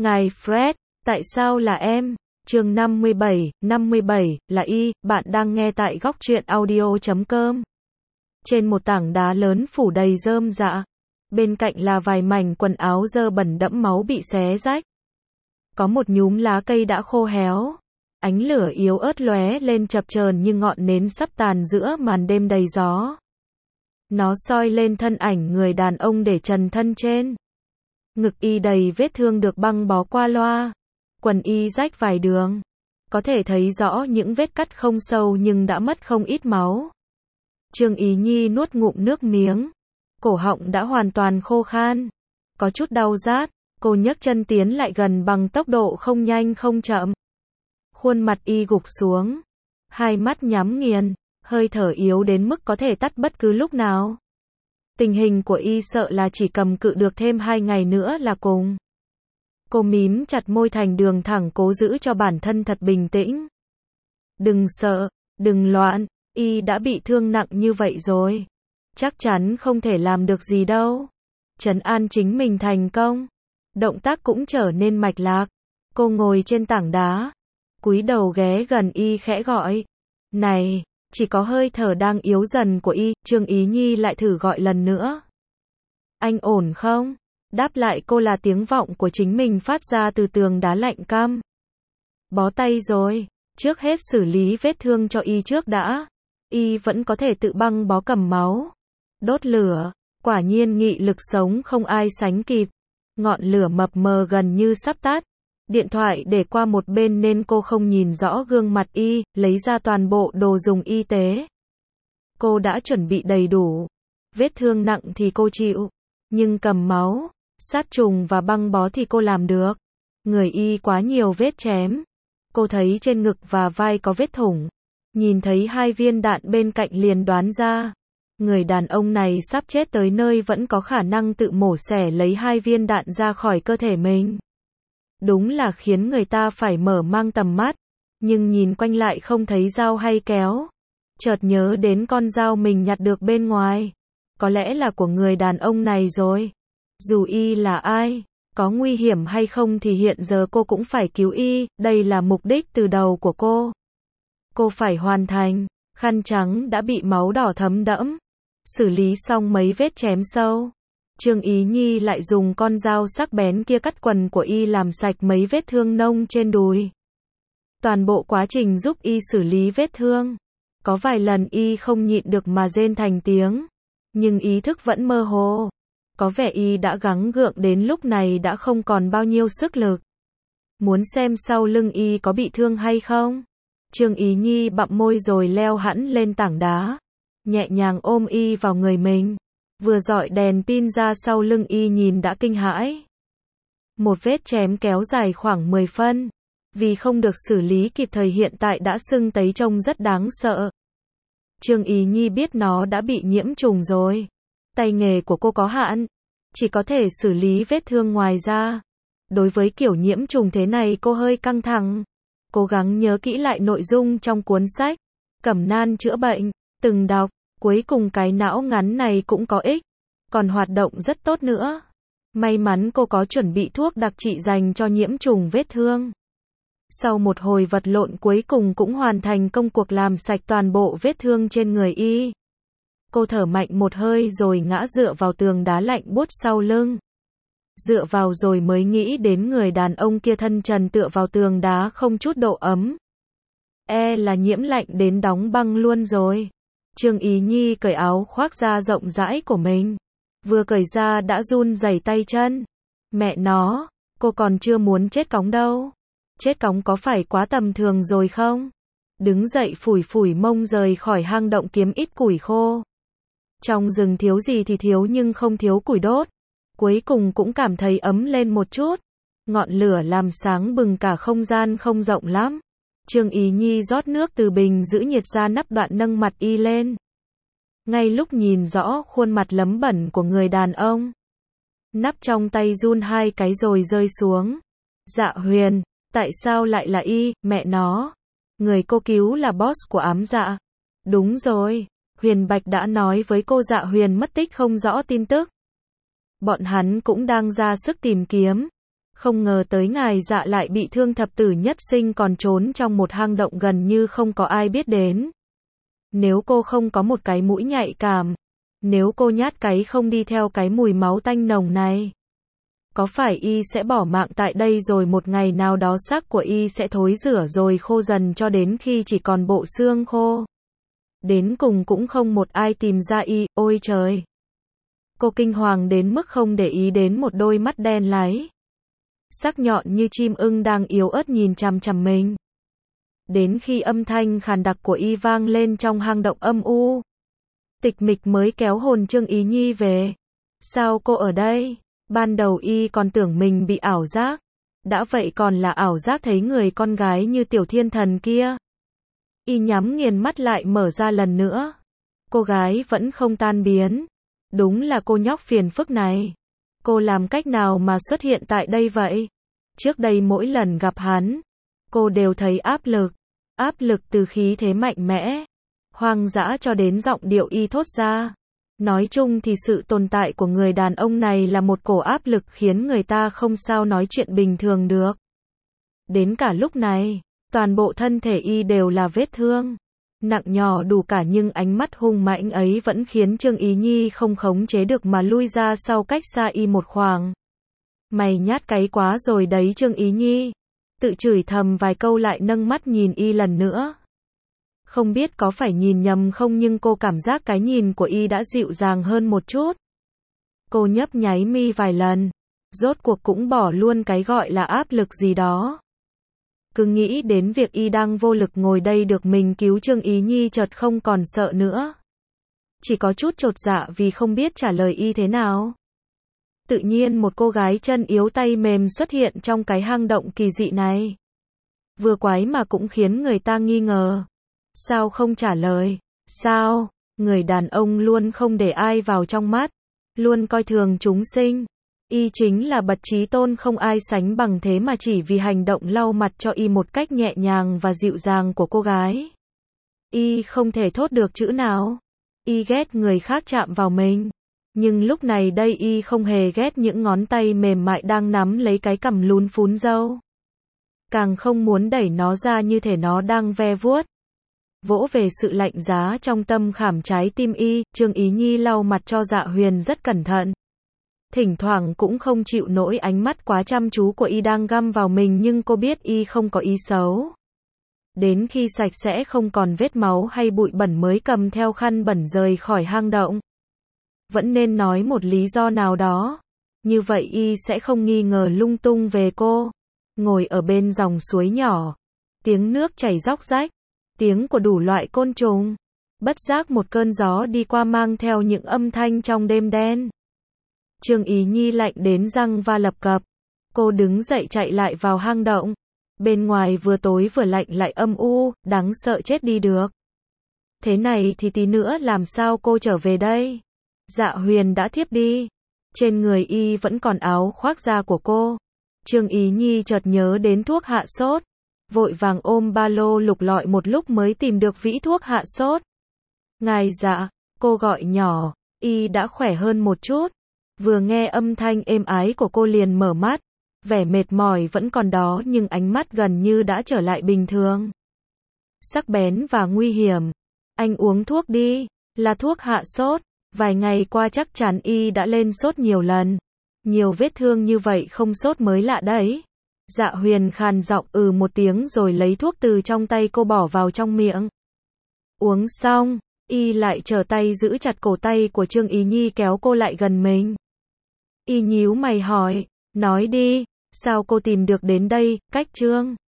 Ngài Fred, tại sao là em? Chương 57 là Y, bạn đang nghe tại góc truyện audio.com. Trên một tảng đá lớn phủ đầy rơm rạ. Bên cạnh là vài mảnh quần áo dơ bẩn đẫm máu bị xé rách. Có một nhúm lá cây đã khô héo. Ánh lửa yếu ớt lóe lên chập chờn như ngọn nến sắp tàn giữa màn đêm đầy gió. Nó soi lên thân ảnh người đàn ông để trần thân trên. Ngực Y đầy vết thương được băng bó qua loa. Quần Y rách vài đường. Có thể thấy rõ những vết cắt không sâu nhưng đã mất không ít máu. Trương Ý Nhi nuốt ngụm nước miếng. Cổ họng đã hoàn toàn khô khan. Có chút đau rát, cô nhấc chân tiến lại gần bằng tốc độ không nhanh không chậm. Khuôn mặt Y gục xuống. Hai mắt nhắm nghiền, hơi thở yếu đến mức có thể tắt bất cứ lúc nào. Tình hình của Y sợ là chỉ cầm cự được thêm 2 ngày nữa là cùng. Cô mím chặt môi thành đường thẳng cố giữ cho bản thân thật bình tĩnh. Đừng sợ, đừng loạn, Y đã bị thương nặng như vậy rồi. Chắc chắn không thể làm được gì đâu. Trấn an chính mình thành công. Động tác cũng trở nên mạch lạc. Cô ngồi trên tảng đá. Cúi đầu ghé gần Y khẽ gọi. Này, chỉ có hơi thở đang yếu dần của Y, Trương Ý Nhi lại thử gọi lần nữa. Anh ổn không? Đáp lại cô là tiếng vọng của chính mình phát ra từ tường đá lạnh căm. Bó tay rồi, trước hết xử lý vết thương cho Y trước đã. Y vẫn có thể tự băng bó cầm máu. Đốt lửa, quả nhiên nghị lực sống không ai sánh kịp. Ngọn lửa mập mờ gần như sắp tắt. Điện thoại để qua một bên nên cô không nhìn rõ gương mặt Y, lấy ra toàn bộ đồ dùng y tế. Cô đã chuẩn bị đầy đủ. Vết thương nặng thì cô chịu. Nhưng cầm máu, sát trùng và băng bó thì cô làm được. Người Y quá nhiều vết chém. Cô thấy trên ngực và vai có vết thủng. Nhìn thấy 2 viên đạn bên cạnh liền đoán ra. Người đàn ông này sắp chết tới nơi vẫn có khả năng tự mổ xẻ lấy 2 viên đạn ra khỏi cơ thể mình. Đúng là khiến người ta phải mở mang tầm mắt. Nhưng nhìn quanh lại không thấy dao hay kéo. Chợt nhớ đến con dao mình nhặt được bên ngoài. Có lẽ là của người đàn ông này rồi. Dù Y là ai, có nguy hiểm hay không thì hiện giờ cô cũng phải cứu Y, đây là mục đích từ đầu của cô. Cô phải hoàn thành. Khăn trắng đã bị máu đỏ thấm đẫm. Xử lý xong mấy vết chém sâu. Trương Ý Nhi lại dùng con dao sắc bén kia cắt quần của Y làm sạch mấy vết thương nông trên đùi. Toàn bộ quá trình giúp Y xử lý vết thương. Có vài lần Y không nhịn được mà rên thành tiếng. Nhưng ý thức vẫn mơ hồ. Có vẻ Y đã gắng gượng đến lúc này đã không còn bao nhiêu sức lực. Muốn xem sau lưng Y có bị thương hay không? Trương Ý Nhi bặm môi rồi leo hẳn lên tảng đá. Nhẹ nhàng ôm Y vào người mình. Vừa dọi đèn pin ra sau lưng Y nhìn đã kinh hãi. Một vết chém kéo dài khoảng 10 phân. Vì không được xử lý kịp thời hiện tại đã sưng tấy trông rất đáng sợ. Trương Ý Nhi biết nó đã bị nhiễm trùng rồi. Tay nghề của cô có hạn. Chỉ có thể xử lý vết thương ngoài ra. Đối với kiểu nhiễm trùng thế này cô hơi căng thẳng. Cố gắng nhớ kỹ lại nội dung trong cuốn sách. Cẩm nang chữa bệnh. Từng đọc. Cuối cùng cái não ngắn này cũng có ích. Còn hoạt động rất tốt nữa. May mắn cô có chuẩn bị thuốc đặc trị dành cho nhiễm trùng vết thương. Sau một hồi vật lộn cuối cùng cũng hoàn thành công cuộc làm sạch toàn bộ vết thương trên người Y. Cô thở mạnh một hơi rồi ngã dựa vào tường đá lạnh buốt sau lưng. Dựa vào rồi mới nghĩ đến người đàn ông kia thân trần tựa vào tường đá không chút độ ấm. Là nhiễm lạnh đến đóng băng luôn rồi. Trương Ý Nhi cởi áo khoác da rộng rãi của mình. Vừa cởi ra đã run rẩy tay chân. Mẹ nó, cô còn chưa muốn chết cóng đâu. Chết cóng có phải quá tầm thường rồi không? Đứng dậy phủi phủi mông rời khỏi hang động kiếm ít củi khô. Trong rừng thiếu gì thì thiếu nhưng không thiếu củi đốt. Cuối cùng cũng cảm thấy ấm lên một chút. Ngọn lửa làm sáng bừng cả không gian không rộng lắm. Trương Ý Nhi rót nước từ bình giữ nhiệt ra nắp đoạn nâng mặt Y lên. Ngay lúc nhìn rõ khuôn mặt lấm bẩn của người đàn ông. Nắp trong tay run 2 cái rồi rơi xuống. Dạ Huyền, tại sao lại là Y, mẹ nó? Người cô cứu là boss của ám dạ. Đúng rồi, Huyền Bạch đã nói với cô Dạ Huyền mất tích không rõ tin tức. Bọn hắn cũng đang ra sức tìm kiếm. Không ngờ tới ngài Dạ lại bị thương thập tử nhất sinh còn trốn trong một hang động gần như không có ai biết đến. Nếu cô không có một cái mũi nhạy cảm, nếu cô nhát cái không đi theo cái mùi máu tanh nồng này, có phải y sẽ bỏ mạng tại đây rồi một ngày nào đó xác của y sẽ thối rữa rồi khô dần cho đến khi chỉ còn bộ xương khô. Đến cùng cũng không một ai tìm ra y, ôi trời. Cô kinh hoàng đến mức không để ý đến một đôi mắt đen láy, sắc nhọn như chim ưng đang yếu ớt nhìn chằm chằm mình. Đến khi âm thanh khàn đặc của y vang lên trong hang động âm u, tịch mịch mới kéo hồn Trương Ý Nhi về. Sao cô ở đây? Ban đầu y còn tưởng mình bị ảo giác. Đã vậy còn là ảo giác thấy người con gái như tiểu thiên thần kia. Y nhắm nghiền mắt lại mở ra lần nữa. Cô gái vẫn không tan biến. Đúng là cô nhóc phiền phức này. Cô làm cách nào mà xuất hiện tại đây vậy? Trước đây mỗi lần gặp hắn, cô đều thấy áp lực từ khí thế mạnh mẽ, hoang dã cho đến giọng điệu y thốt ra. Nói chung thì sự tồn tại của người đàn ông này là một cổ áp lực khiến người ta không sao nói chuyện bình thường được. Đến cả lúc này, toàn bộ thân thể y đều là vết thương, nặng nhỏ đủ cả nhưng ánh mắt hung mãnh ấy vẫn khiến Trương Ý Nhi không khống chế được mà lui ra sau cách xa y một khoảng. Mày nhát cái quá rồi đấy Trương Ý Nhi. Tự chửi thầm vài câu lại nâng mắt nhìn y lần nữa. Không biết có phải nhìn nhầm không nhưng cô cảm giác cái nhìn của y đã dịu dàng hơn một chút. Cô nhấp nháy mi vài lần, rốt cuộc cũng bỏ luôn cái gọi là áp lực gì đó. Cứ nghĩ đến việc y đang vô lực ngồi đây được mình cứu Trương Ý Nhi chợt không còn sợ nữa. Chỉ có chút chột dạ vì không biết trả lời y thế nào. Tự nhiên một cô gái chân yếu tay mềm xuất hiện trong cái hang động kỳ dị này. Vừa quái mà cũng khiến người ta nghi ngờ. Sao không trả lời? Sao? Người đàn ông luôn không để ai vào trong mắt, luôn coi thường chúng sinh. Y chính là bậc trí tôn không ai sánh bằng thế mà chỉ vì hành động lau mặt cho y một cách nhẹ nhàng và dịu dàng của cô gái. Y không thể thốt được chữ nào. Y ghét người khác chạm vào mình. Nhưng lúc này đây y không hề ghét những ngón tay mềm mại đang nắm lấy cái cằm lún phún râu. Càng không muốn đẩy nó ra như thể nó đang ve vuốt. Vỗ về sự lạnh giá trong tâm khảm trái tim y, Trương Ý Nhi lau mặt cho Dạ Huyền rất cẩn thận. Thỉnh thoảng cũng không chịu nổi ánh mắt quá chăm chú của y đang găm vào mình nhưng cô biết y không có ý xấu. Đến khi sạch sẽ không còn vết máu hay bụi bẩn mới cầm theo khăn bẩn rời khỏi hang động. Vẫn nên nói một lý do nào đó. Như vậy y sẽ không nghi ngờ lung tung về cô. Ngồi ở bên dòng suối nhỏ. Tiếng nước chảy róc rách. Tiếng của đủ loại côn trùng. Bất giác một cơn gió đi qua mang theo những âm thanh trong đêm đen. Trương Ý Nhi lạnh đến răng va lập cập. Cô đứng dậy chạy lại vào hang động. Bên ngoài vừa tối vừa lạnh lại âm u, đáng sợ chết đi được. Thế này thì tí nữa làm sao cô trở về đây? Dạ Huyền đã thiếp đi. Trên người y vẫn còn áo khoác da của cô. Trương Ý Nhi chợt nhớ đến thuốc hạ sốt. Vội vàng ôm ba lô lục lọi một lúc mới tìm được vĩ thuốc hạ sốt. Ngài Dạ, cô gọi nhỏ, y đã khỏe hơn một chút. Vừa nghe âm thanh êm ái của cô liền mở mắt. Vẻ mệt mỏi vẫn còn đó nhưng ánh mắt gần như đã trở lại bình thường. Sắc bén và nguy hiểm. Anh uống thuốc đi, là thuốc hạ sốt. Vài ngày qua chắc chắn y đã lên sốt nhiều lần. Nhiều vết thương như vậy không sốt mới lạ đấy. Dạ Huyền khàn giọng một tiếng rồi lấy thuốc từ trong tay cô bỏ vào trong miệng. Uống xong, y lại trở tay giữ chặt cổ tay của Trương Ý Nhi kéo cô lại gần mình. Y nhíu mày hỏi, nói đi, sao cô tìm được đến đây, cách Trương